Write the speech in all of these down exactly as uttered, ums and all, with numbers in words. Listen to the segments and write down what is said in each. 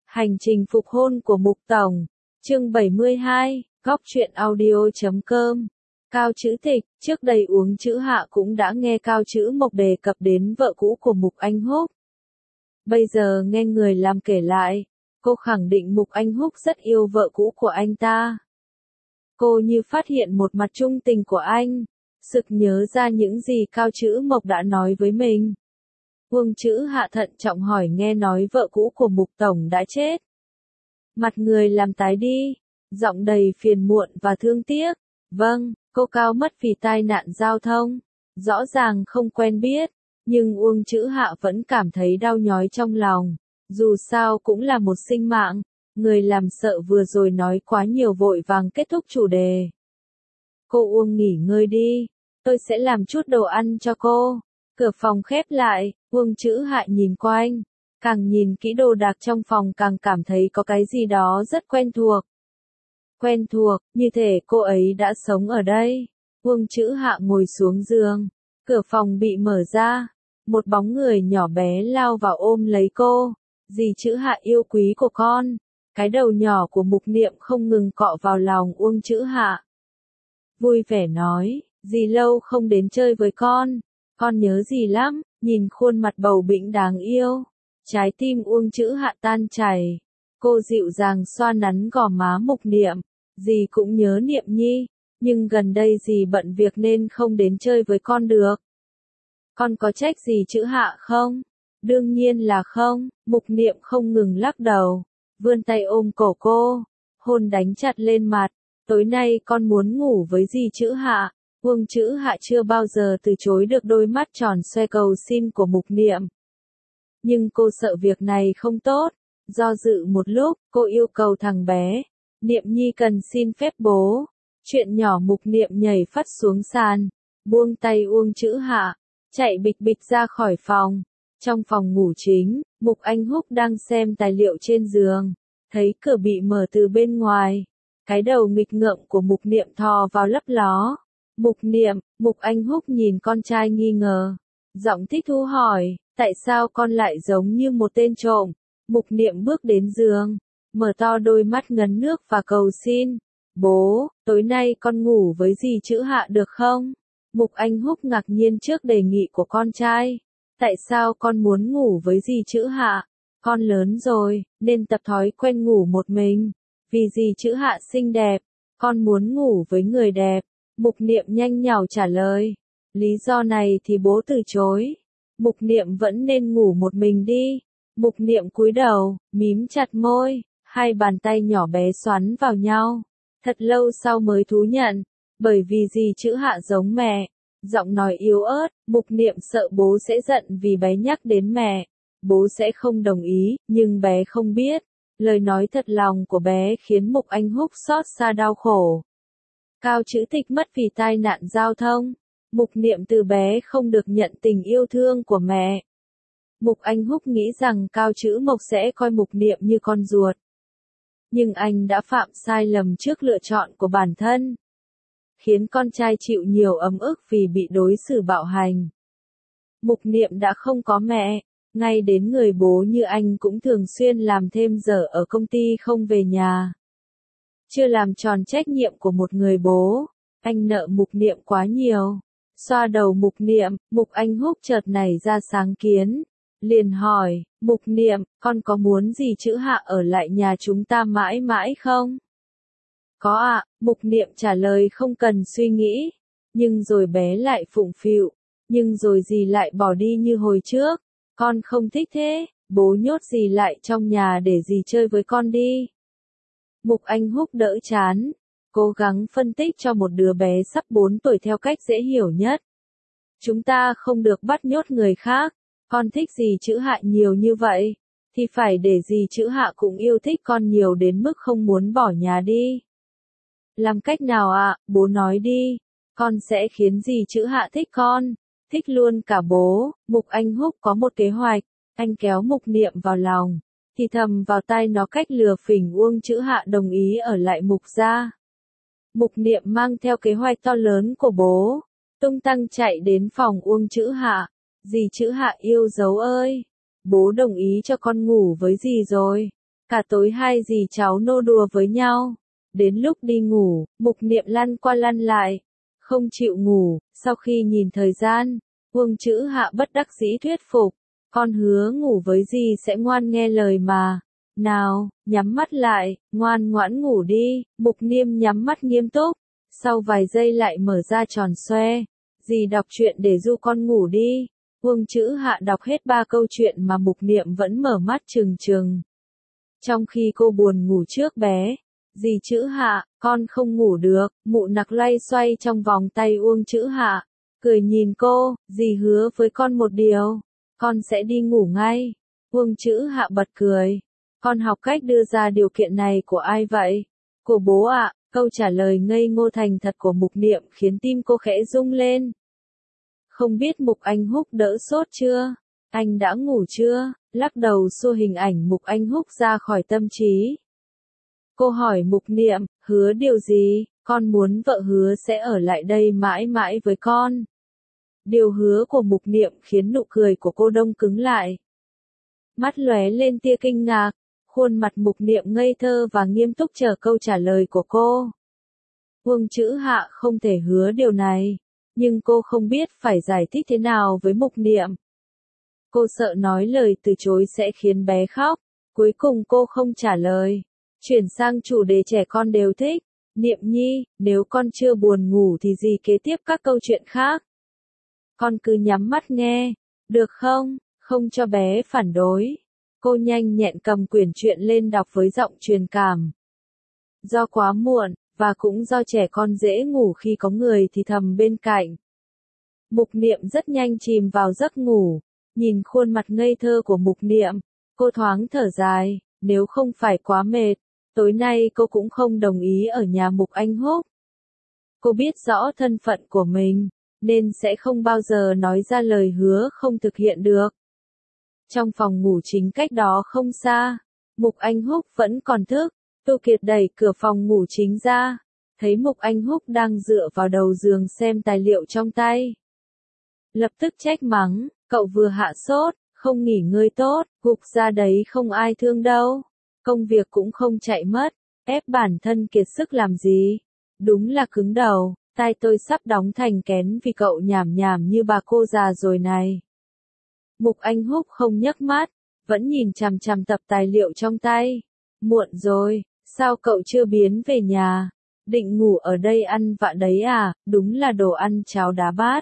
Hành trình phục hôn của Mục Tổng, chương bảy mươi hai, góc truyện audio chấm com. Cao Chữ Tịch, trước đây Uống Chữ Hạ cũng đã nghe Cao Chữ Mộc đề cập đến vợ cũ của Mục Anh Húc. Bây giờ nghe người làm kể lại, cô khẳng định Mục Anh Húc rất yêu vợ cũ của anh ta. Cô như phát hiện một mặt trung tình của anh, sực nhớ ra những gì Cao Chữ Mộc đã nói với mình. Uông Chữ Hạ thận trọng hỏi nghe nói vợ cũ của Mục Tổng đã chết. Mặt người làm tái đi, giọng đầy phiền muộn và thương tiếc. Vâng, cô Cao mất vì tai nạn giao thông. Rõ ràng không quen biết, nhưng Uông Chữ Hạ vẫn cảm thấy đau nhói trong lòng. Dù sao cũng là một sinh mạng, người làm sợ vừa rồi nói quá nhiều vội vàng kết thúc chủ đề. Cô Uông nghỉ ngơi đi, tôi sẽ làm chút đồ ăn cho cô. Cửa phòng khép lại, Uông Chữ Hạ nhìn quanh, càng nhìn kỹ đồ đạc trong phòng càng cảm thấy có cái gì đó rất quen thuộc. Quen thuộc, như thể cô ấy đã sống ở đây. Uông Chữ Hạ ngồi xuống giường, cửa phòng bị mở ra, một bóng người nhỏ bé lao vào ôm lấy cô. Dì Chữ Hạ yêu quý của con. Cái đầu nhỏ của Mục Niệm không ngừng cọ vào lòng Uông Chữ Hạ. Vui vẻ nói, dì lâu không đến chơi với con. Con nhớ dì lắm, nhìn khuôn mặt bầu bĩnh đáng yêu. Trái tim Uông Chữ Hạ tan chảy. Cô dịu dàng xoa nắn gò má Mục Niệm. Dì cũng nhớ Niệm Nhi, nhưng gần đây dì bận việc nên không đến chơi với con được. Con có trách dì Chữ Hạ không? Đương nhiên là không. Mục Niệm không ngừng lắc đầu, vươn tay ôm cổ cô, hôn đánh chặt lên mặt. Tối nay con muốn ngủ với dì Chữ Hạ. Uông Chữ Hạ chưa bao giờ từ chối được đôi mắt tròn xoe cầu xin của Mục Niệm. Nhưng cô sợ việc này không tốt. Do dự một lúc, cô yêu cầu thằng bé. Niệm Nhi cần xin phép bố. Chuyện nhỏ. Mục Niệm nhảy phắt xuống sàn, buông tay Uông Chữ Hạ, chạy bịch bịch ra khỏi phòng. Trong phòng ngủ chính, Mục Anh Húc đang xem tài liệu trên giường, thấy cửa bị mở từ bên ngoài. Cái đầu nghịch ngợm của Mục Niệm thò vào lấp ló. Mục Niệm, Mục Anh Húc nhìn con trai nghi ngờ, giọng thích thú hỏi, tại sao con lại giống như một tên trộm? Mục Niệm bước đến giường, mở to đôi mắt ngấn nước và cầu xin, bố, tối nay con ngủ với dì Chữ Hạ được không? Mục Anh Húc ngạc nhiên trước đề nghị của con trai. Tại sao con muốn ngủ với dì Chữ Hạ? Con lớn rồi, nên tập thói quen ngủ một mình. Vì dì Chữ Hạ xinh đẹp, con muốn ngủ với người đẹp. Mục Niệm nhanh nhảu trả lời. Lý do này thì bố từ chối. Mục Niệm vẫn nên ngủ một mình đi. Mục Niệm cúi đầu, mím chặt môi, hai bàn tay nhỏ bé xoắn vào nhau. Thật lâu sau mới thú nhận, bởi vì dì Chữ Hạ giống mẹ. Giọng nói yếu ớt, Mục Niệm sợ bố sẽ giận vì bé nhắc đến mẹ. Bố sẽ không đồng ý, nhưng bé không biết. Lời nói thật lòng của bé khiến Mục Anh Húc xót xa đau khổ. Cao Chữ Tịch mất vì tai nạn giao thông. Mục Niệm từ bé không được nhận tình yêu thương của mẹ. Mục Anh Húc nghĩ rằng Cao Chữ Mộc sẽ coi Mục Niệm như con ruột. Nhưng anh đã phạm sai lầm trước lựa chọn của bản thân, khiến con trai chịu nhiều ấm ức vì bị đối xử bạo hành. Mục Niệm đã không có mẹ, ngay đến người bố như anh cũng thường xuyên làm thêm giờ ở công ty không về nhà. Chưa làm tròn trách nhiệm của một người bố, anh nợ Mục Niệm quá nhiều. Xoa đầu Mục Niệm, Mục Anh Húc chợt nảy ra sáng kiến. Liền hỏi, Mục Niệm, con có muốn dì Chữ Hạ ở lại nhà chúng ta mãi mãi không? Có ạ, Mục Niệm trả lời không cần suy nghĩ. Nhưng rồi bé lại phụng phịu. Nhưng rồi dì lại bỏ đi như hồi trước. Con không thích thế, bố nhốt dì lại trong nhà để dì chơi với con đi. Mục Anh Húc đỡ chán, cố gắng phân tích cho một đứa bé sắp bốn tuổi theo cách dễ hiểu nhất. Chúng ta không được bắt nhốt người khác. Con thích dì Chữ Hạ nhiều như vậy, thì phải để dì Chữ Hạ cũng yêu thích con nhiều đến mức không muốn bỏ nhà đi. Làm cách nào ạ, à? Bố nói đi. Con sẽ khiến dì Chữ Hạ thích con, thích luôn cả bố. Mục Anh Húc có một kế hoạch. Anh kéo Mục Niệm vào lòng, thì thầm vào tai nó cách lừa phỉnh Uông Chữ Hạ đồng ý ở lại Mục gia. Mục Niệm mang theo kế hoạch to lớn của bố, tung tăng chạy đến phòng Uông Chữ Hạ. Dì Chữ Hạ yêu dấu ơi, bố đồng ý cho con ngủ với dì rồi. Cả tối hai dì cháu nô đùa với nhau. Đến lúc đi ngủ, Mục Niệm lăn qua lăn lại, không chịu ngủ. Sau khi nhìn thời gian, Uông Chữ Hạ bất đắc dĩ thuyết phục. Con hứa ngủ với dì sẽ ngoan nghe lời mà. Nào, nhắm mắt lại, ngoan ngoãn ngủ đi. Mục Niệm nhắm mắt nghiêm túc. Sau vài giây lại mở ra tròn xoe. Dì đọc truyện để du con ngủ đi. Uông Chữ Hạ đọc hết ba câu chuyện mà Mục Niệm vẫn mở mắt trừng trừng. Trong khi cô buồn ngủ trước bé, dì Chữ Hạ, con không ngủ được. Mụ nặc loay xoay trong vòng tay Uông Chữ Hạ, cười nhìn cô. Dì hứa với con một điều, con sẽ đi ngủ ngay. Uông Chữ Hạ bật cười. Con học cách đưa ra điều kiện này của ai vậy? Của bố ạ. Câu trả lời ngây ngô thành thật của Mục Niệm khiến tim cô khẽ rung lên. Không biết Mục Anh Húc đỡ sốt chưa? Anh đã ngủ chưa? Lắc đầu xua hình ảnh Mục Anh Húc ra khỏi tâm trí. Cô hỏi Mục Niệm, hứa điều gì? Con muốn vợ hứa sẽ ở lại đây mãi mãi với con. Điều hứa của Mục Niệm khiến nụ cười của cô đông cứng lại. Mắt lóe lên tia kinh ngạc, khuôn mặt Mục Niệm ngây thơ và nghiêm túc chờ câu trả lời của cô. Uông Chữ Hạ không thể hứa điều này, nhưng cô không biết phải giải thích thế nào với Mục Niệm. Cô sợ nói lời từ chối sẽ khiến bé khóc, cuối cùng cô không trả lời. Chuyển sang chủ đề trẻ con đều thích. Niệm Nhi, nếu con chưa buồn ngủ thì dì kế tiếp các câu chuyện khác. Con cứ nhắm mắt nghe, được không? Không cho bé phản đối. Cô nhanh nhẹn cầm quyển truyện lên đọc với giọng truyền cảm. Do quá muộn, và cũng do trẻ con dễ ngủ khi có người thì thầm bên cạnh. Mục Niệm rất nhanh chìm vào giấc ngủ. Nhìn khuôn mặt ngây thơ của Mục Niệm, cô thoáng thở dài. Nếu không phải quá mệt, tối nay cô cũng không đồng ý ở nhà Mục Anh Húc. Cô biết rõ thân phận của mình, nên sẽ không bao giờ nói ra lời hứa không thực hiện được. Trong phòng ngủ chính cách đó không xa, Mục Anh Húc vẫn còn thức. Tô Kiệt đẩy cửa phòng ngủ chính ra, thấy Mục Anh Húc đang dựa vào đầu giường xem tài liệu trong tay. Lập tức trách mắng, cậu vừa hạ sốt, không nghỉ ngơi tốt, gục ra đấy không ai thương đâu. Công việc cũng không chạy mất, ép bản thân kiệt sức làm gì. Đúng là cứng đầu, tai tôi sắp đóng thành kén vì cậu nhảm nhảm như bà cô già rồi này. Mục Anh Húc không nhấc mắt, vẫn nhìn chằm chằm tập tài liệu trong tay. Muộn rồi, sao cậu chưa biến về nhà? Định ngủ ở đây ăn vạ đấy à? Đúng là đồ ăn cháo đá bát.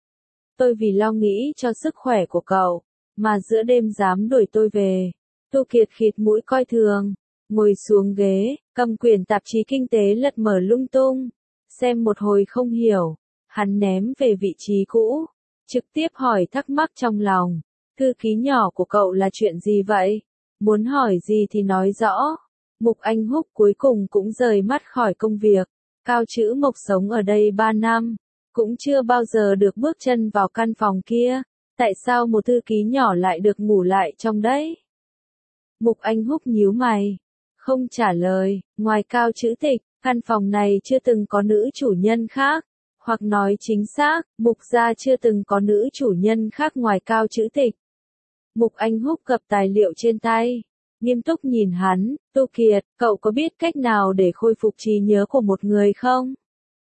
Tôi vì lo nghĩ cho sức khỏe của cậu, mà giữa đêm dám đuổi tôi về. Tô Kiệt khịt mũi coi thường, ngồi xuống ghế, cầm quyển tạp chí kinh tế lật mở lung tung. Xem một hồi không hiểu, hắn ném về vị trí cũ, trực tiếp hỏi thắc mắc trong lòng. Thư ký nhỏ của cậu là chuyện gì vậy? Muốn hỏi gì thì nói rõ. Mục Anh Húc cuối cùng cũng rời mắt khỏi công việc. Cao Chữ Mộc sống ở đây ba năm, cũng chưa bao giờ được bước chân vào căn phòng kia. Tại sao một thư ký nhỏ lại được ngủ lại trong đấy? Mục Anh Húc nhíu mày, không trả lời. Ngoài Cao Chữ Tịch, căn phòng này chưa từng có nữ chủ nhân khác. Hoặc nói chính xác, Mục gia chưa từng có nữ chủ nhân khác ngoài Cao Chữ Tịch. Mục Anh Húc gập tài liệu trên tay, nghiêm túc nhìn hắn. Tô Kiệt, cậu có biết cách nào để khôi phục trí nhớ của một người không?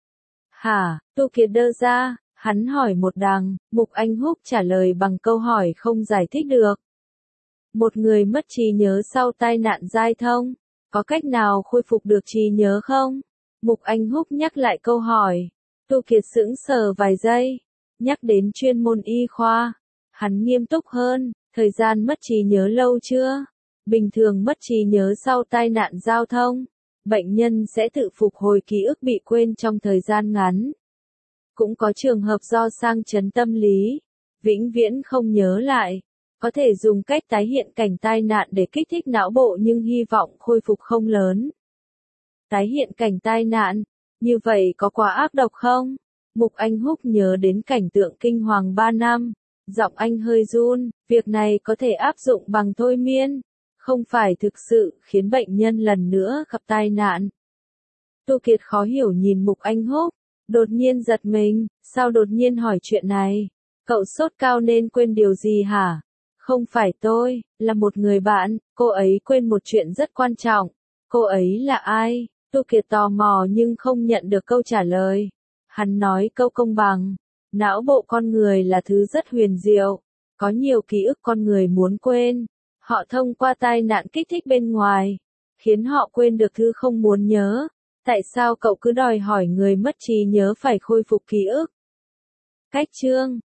Hả? Tô Kiệt đơ ra, hắn hỏi một đằng. Mục Anh Húc trả lời bằng câu hỏi không giải thích được. Một người mất trí nhớ sau tai nạn giao thông, có cách nào khôi phục được trí nhớ không? Mục Anh Húc nhắc lại câu hỏi. Tô Kiệt sững sờ vài giây, nhắc đến chuyên môn y khoa. Hắn nghiêm túc hơn, thời gian mất trí nhớ lâu chưa? Bình thường mất trí nhớ sau tai nạn giao thông, bệnh nhân sẽ tự phục hồi ký ức bị quên trong thời gian ngắn. Cũng có trường hợp do sang chấn tâm lý, vĩnh viễn không nhớ lại. Có thể dùng cách tái hiện cảnh tai nạn để kích thích não bộ nhưng hy vọng khôi phục không lớn. Tái hiện cảnh tai nạn, như vậy có quá ác độc không? Mục Anh Húc nhớ đến cảnh tượng kinh hoàng ba năm, giọng anh hơi run. Việc này có thể áp dụng bằng thôi miên, không phải thực sự khiến bệnh nhân lần nữa gặp tai nạn. Tô Kiệt khó hiểu nhìn Mục Anh Húc, đột nhiên giật mình, sao đột nhiên hỏi chuyện này? Cậu sốt cao nên quên điều gì hả? Không phải tôi, là một người bạn, cô ấy quên một chuyện rất quan trọng. Cô ấy là ai? Tu Kiệt tò mò nhưng không nhận được câu trả lời. Hắn nói câu công bằng. Não bộ con người là thứ rất huyền diệu. Có nhiều ký ức con người muốn quên. Họ thông qua tai nạn kích thích bên ngoài, khiến họ quên được thứ không muốn nhớ. Tại sao cậu cứ đòi hỏi người mất trí nhớ phải khôi phục ký ức? Cách chương